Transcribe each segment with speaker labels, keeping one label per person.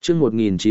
Speaker 1: chương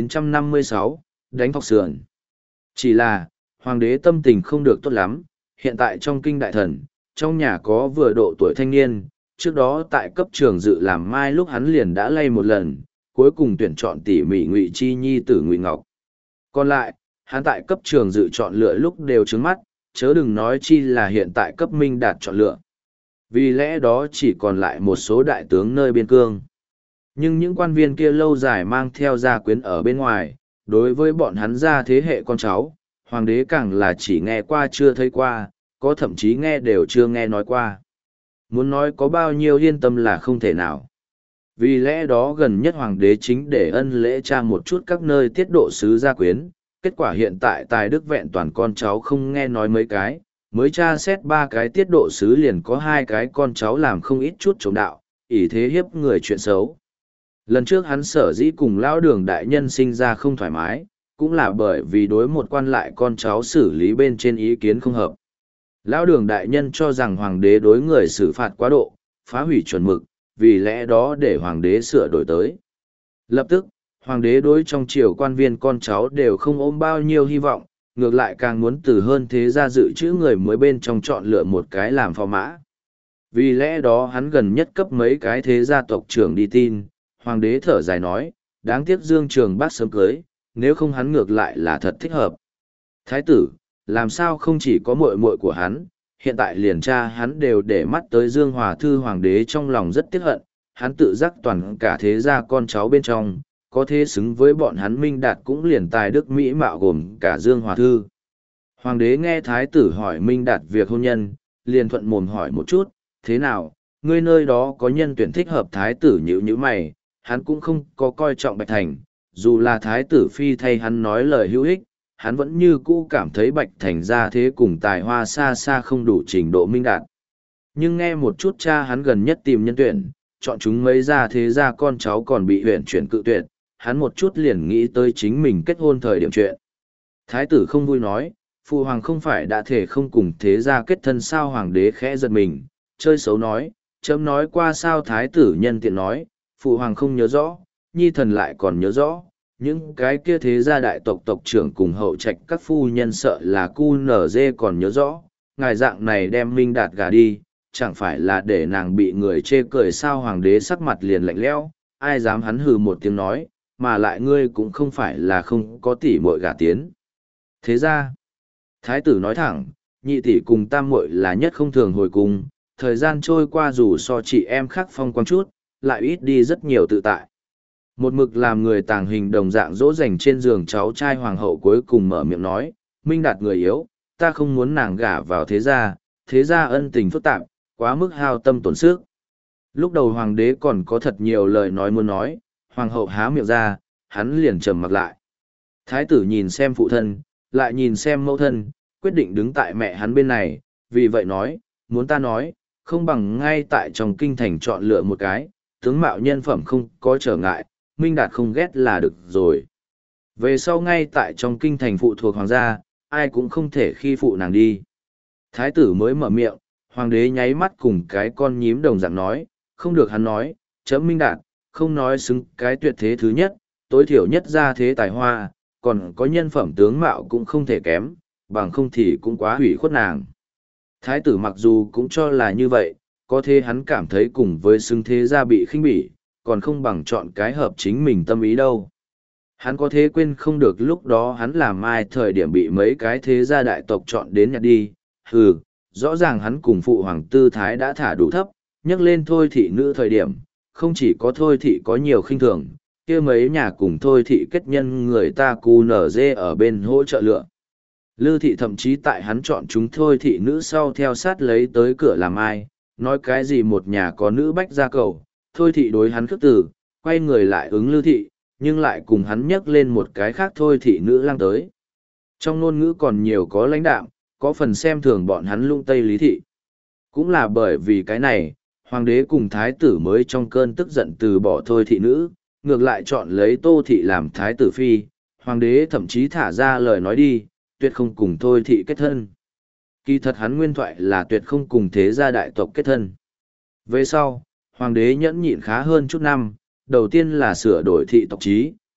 Speaker 1: 1956, đánh thọc sườn. Chỉ là, hoàng đế tâm tình không được tốt lắm, hiện tại trong kinh đại thần, trong nhà có vừa độ tuổi thanh niên, trước đó tại cấp trường dự làm mai lúc hắn liền đã lay một lần, cuối cùng tuyển chọn tỉ mỉ Ngụy Chi Nhi tử Ngụy Ngọc. Còn lại, hắn tại cấp trường dự chọn lựa lúc đều trướng mắt, chớ đừng nói chi là hiện tại cấp Minh Đạt chọn lựa. Vì lẽ đó chỉ còn lại một số đại tướng nơi biên cương. Nhưng những quan viên kia lâu dài mang theo gia quyến ở bên ngoài, đối với bọn hắn gia thế hệ con cháu, hoàng đế càng là chỉ nghe qua chưa thấy qua, có thậm chí nghe đều chưa nghe nói qua. Muốn nói có bao nhiêu yên tâm là không thể nào. Vì lẽ đó gần nhất hoàng đế chính để ân lễ tra một chút các nơi tiết độ sứ gia quyến, kết quả hiện tại tài đức vẹn toàn con cháu không nghe nói mấy cái, mới tra xét 3 cái tiết độ sứ liền có 2 cái con cháu làm không ít chút chống đạo, ỷ thế hiếp người chuyện xấu. Lần trước hắn sở dĩ cùng lão đường đại nhân sinh ra không thoải mái, cũng là bởi vì đối một quan lại con cháu xử lý bên trên ý kiến không hợp. Lão đường đại nhân cho rằng hoàng đế đối người xử phạt quá độ, phá hủy chuẩn mực, vì lẽ đó để hoàng đế sửa đổi tới. Lập tức, hoàng đế đối trong triều quan viên con cháu đều không ôm bao nhiêu hy vọng, ngược lại càng muốn từ hơn thế ra dự trữ người mới bên trong chọn lựa một cái làm phò mã. Vì lẽ đó hắn gần nhất cấp mấy cái thế gia tộc trưởng đi tin, hoàng đế thở dài nói, đáng tiếc Dương Trường Bác sớm cưới, nếu không hắn ngược lại là thật thích hợp. Thái tử, làm sao không chỉ có muội muội của hắn, hiện tại liền cha hắn đều để mắt tới Dương Hòa Thư hoàng đế trong lòng rất tiếc hận, hắn tự giác toàn cả thế gia con cháu bên trong, có thế xứng với bọn hắn Minh Đạt cũng liền tài đức mỹ mạo gồm cả Dương Hòa Thư. Hoàng đế nghe thái tử hỏi Minh Đạt việc hôn nhân, liền thuận mồm hỏi một chút, thế nào, ngươi nơi đó có nhân tuyển thích hợp thái tử nhíu nhíu mày, hắn cũng không có coi trọng Bạch Thành, dù là thái tử phi thay hắn nói lời hữu ích, hắn vẫn như cũ cảm thấy Bạch Thành ra thế cùng tài hoa xa xa không đủ trình độ Minh Đạt. Nhưng nghe một chút cha hắn gần nhất tìm nhân tuyển, chọn chúng mấy ra thế ra con cháu còn bị huyện chuyển cự tuyệt, hắn một chút liền nghĩ tới chính mình kết hôn thời điểm chuyện. Thái tử không vui nói, phụ hoàng không phải đã thể không cùng thế gia kết thân sao. Hoàng đế khẽ giật mình, chơi xấu nói, chấm nói qua sao. Thái tử nhân tiện nói, phụ hoàng không nhớ rõ, nhi thần lại còn nhớ rõ, những cái kia thế gia đại tộc tộc trưởng cùng hậu trạch các phu nhân sợ là cu nở dê còn nhớ rõ, ngài dạng này đem Minh Đạt gả đi, chẳng phải là để nàng bị người chê cười sao. Hoàng đế sắc mặt liền lạnh lẽo, ai dám. Hắn hừ một tiếng nói, mà lại ngươi cũng không phải là không có tỷ muội gả tiến. Thế ra, thái tử nói thẳng, nhị tỷ cùng tam muội là nhất không thường hồi cung, thời gian trôi qua dù so chị em khác phong quang chút, lại ít đi rất nhiều tự tại. Một mực làm người tàng hình đồng dạng dỗ dành trên giường cháu trai hoàng hậu cuối cùng mở miệng nói, Minh Đạt người yếu, ta không muốn nàng gả vào thế gia ân tình phức tạp, quá mức hao tâm tổn sức. Lúc đầu hoàng đế còn có thật nhiều lời nói muốn nói, hoàng hậu há miệng ra, hắn liền trầm mặc lại. Thái tử nhìn xem phụ thân, lại nhìn xem mẫu thân, quyết định đứng tại mẹ hắn bên này, vì vậy nói, muốn ta nói, không bằng ngay tại trong kinh thành chọn lựa một cái, tướng mạo nhân phẩm không có trở ngại, Minh Đạt không ghét là được rồi. Về sau ngay tại trong kinh thành phụ thuộc hoàng gia, ai cũng không thể khi phụ nàng đi. Thái tử mới mở miệng, hoàng đế nháy mắt cùng cái con nhím đồng dạng nói, không được. Hắn nói, chấm Minh Đạt, không nói xứng cái tuyệt thế thứ nhất, tối thiểu nhất ra thế tài hoa, còn có nhân phẩm tướng mạo cũng không thể kém, bằng không thì cũng quá hủy khuất nàng. Thái tử mặc dù cũng cho là như vậy, có thế hắn cảm thấy cùng với xứng thế gia bị khinh bỉ, còn không bằng chọn cái hợp chính mình tâm ý đâu. Hắn có thế quên không được lúc đó hắn làm ai thời điểm bị mấy cái thế gia đại tộc chọn đến nhặt đi, rõ ràng hắn cùng phụ hoàng tư thái đã thả đủ thấp, nhắc lên thôi thị nữ thời điểm, không chỉ có thôi thị có nhiều khinh thường, kia mấy nhà cùng thôi thị kết nhân người ta cu nở dê ở bên hỗ trợ lựa. Lư thị thậm chí tại hắn chọn chúng thôi thị nữ sau theo sát lấy tới cửa làm ai, nói cái gì một nhà có nữ bách gia cầu, thôi thị đối hắn khước từ, quay người lại ứng Lư thị, nhưng lại cùng hắn nhắc lên một cái khác thôi thị nữ lang tới. Trong ngôn ngữ còn nhiều có lãnh đạm, có phần xem thường bọn hắn lung tây Lý thị. Cũng là bởi vì cái này, hoàng đế cùng thái tử mới trong cơn tức giận từ bỏ thôi thị nữ, ngược lại chọn lấy Tô thị làm thái tử phi, hoàng đế thậm chí thả ra lời nói đi, tuyệt không cùng thôi thị kết thân. Kỳ thật hắn nguyên thoại là tuyệt không cùng thế gia đại tộc kết thân. Về sau, hoàng đế nhẫn nhịn khá hơn chút năm, đầu tiên là sửa đổi thị tộc chí,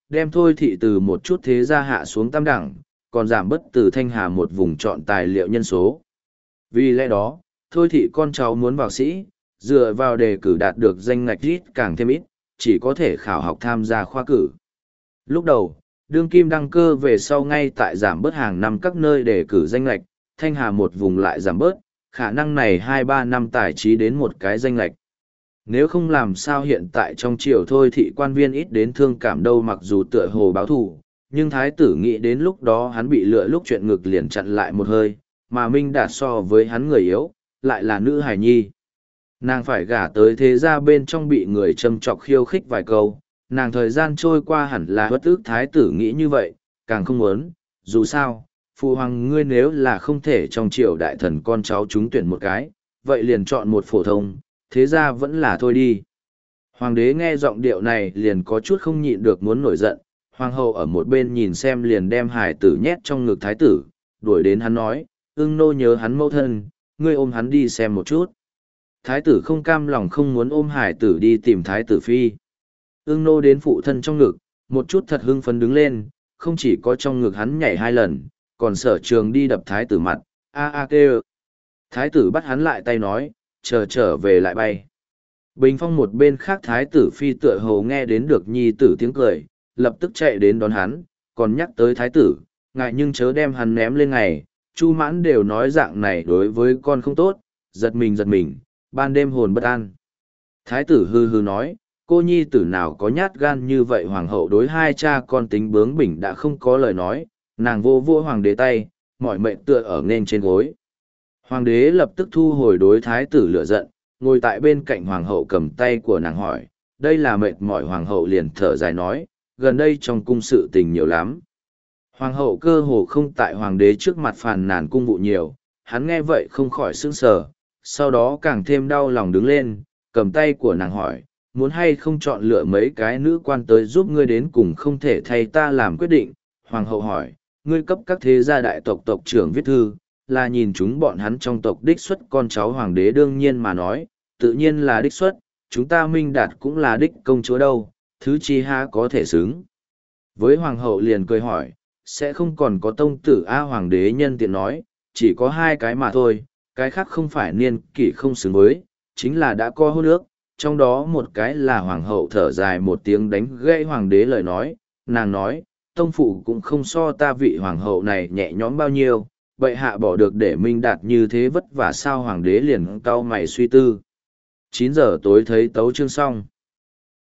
Speaker 1: đem thôi thị từ một chút thế gia hạ xuống tam đẳng, còn giảm bớt từ Thanh Hà một vùng chọn tài liệu nhân số. Vì lẽ đó, thôi thị con cháu muốn vào sĩ, dựa vào đề cử đạt được danh ngạch ít càng thêm ít, chỉ có thể khảo học tham gia khoa cử. Lúc đầu, đương kim đăng cơ về sau ngay tại giảm bớt hàng năm các nơi đề cử danh ngạch, Thanh Hà một vùng lại giảm bớt, khả năng này 2-3 năm tài trí đến một cái danh ngạch. Nếu không làm sao hiện tại trong triều thôi thị quan viên ít đến thương cảm đâu, mặc dù tựa hồ báo thù, nhưng thái tử nghĩ đến lúc đó hắn bị lựa lúc chuyện ngực liền chặn lại một hơi, mà Minh Đạt so với hắn người yếu, lại là nữ hài nhi. Nàng phải gả tới thế gia bên trong bị người châm chọc khiêu khích vài câu, nàng thời gian trôi qua hẳn là bất ức, thái tử nghĩ như vậy, càng không muốn, dù sao, phụ hoàng ngươi nếu là không thể trong triều đại thần con cháu chúng tuyển một cái, vậy liền chọn một phổ thông, thế ra vẫn là thôi đi. Hoàng đế nghe giọng điệu này liền có chút không nhịn được muốn nổi giận, hoàng hậu ở một bên nhìn xem liền đem hải tử nhét trong ngực thái tử, đuổi đến hắn nói, ưng nô nhớ hắn mẫu thân, ngươi ôm hắn đi xem một chút. Thái tử không cam lòng không muốn ôm hải tử đi tìm thái tử phi. Ưng nô đến phụ thân trong ngực, một chút thật hưng phấn đứng lên, không chỉ có trong ngực hắn nhảy 2 lần, còn sở trường đi đập thái tử mặt, kêu. Thái tử bắt hắn lại tay nói, trở về lại bay. Bình phong một bên khác thái tử phi tựa hồ nghe đến được nhi tử tiếng cười, lập tức chạy đến đón hắn, còn nhắc tới thái tử, ngại nhưng chớ đem hắn ném lên ngày, Chu Mãn đều nói dạng này đối với con không tốt, giật mình, ban đêm hồn bất an. Thái tử hư hư nói, cô nhi tử nào có nhát gan như vậy, hoàng hậu đối hai cha con tính bướng bỉnh đã không có lời nói, nàng vô vô hoàng đế tay, mỏi mệt tựa ở nên trên gối. Hoàng đế lập tức thu hồi đối thái tử lửa giận, ngồi tại bên cạnh hoàng hậu cầm tay của nàng hỏi, đây là mệt mỏi, hoàng hậu liền thở dài nói, gần đây trong cung sự tình nhiều lắm. Hoàng hậu cơ hồ không tại hoàng đế trước mặt phàn nàn cung vụ nhiều, hắn nghe vậy không khỏi sững sờ, sau đó càng thêm đau lòng đứng lên, cầm tay của nàng hỏi, muốn hay không chọn lựa mấy cái nữ quan tới giúp ngươi đến cùng không thể thay ta làm quyết định. Hoàng hậu hỏi, ngươi cấp các thế gia đại tộc tộc trưởng viết thư, là nhìn chúng bọn hắn trong tộc đích xuất con cháu, hoàng đế đương nhiên mà nói, tự nhiên là đích xuất, chúng ta Minh Đạt cũng là đích công chúa đâu, thứ chi ha có thể xứng. Với hoàng hậu liền cười hỏi, sẽ không còn có tông tử a? Hoàng đế nhân tiện nói, chỉ có 2 cái mà thôi, cái khác không phải niên kỷ không xứng với, chính là đã có hôn ước, trong đó một cái là hoàng hậu thở dài một tiếng đánh gãy hoàng đế lời nói, nàng nói, tông phụ cũng không so ta vị hoàng hậu này nhẹ nhõm bao nhiêu, bệ hạ bỏ được để Minh Đạt như thế vất vả sao? Hoàng đế liền cau mày suy tư. 9 giờ tối thấy tấu chương xong.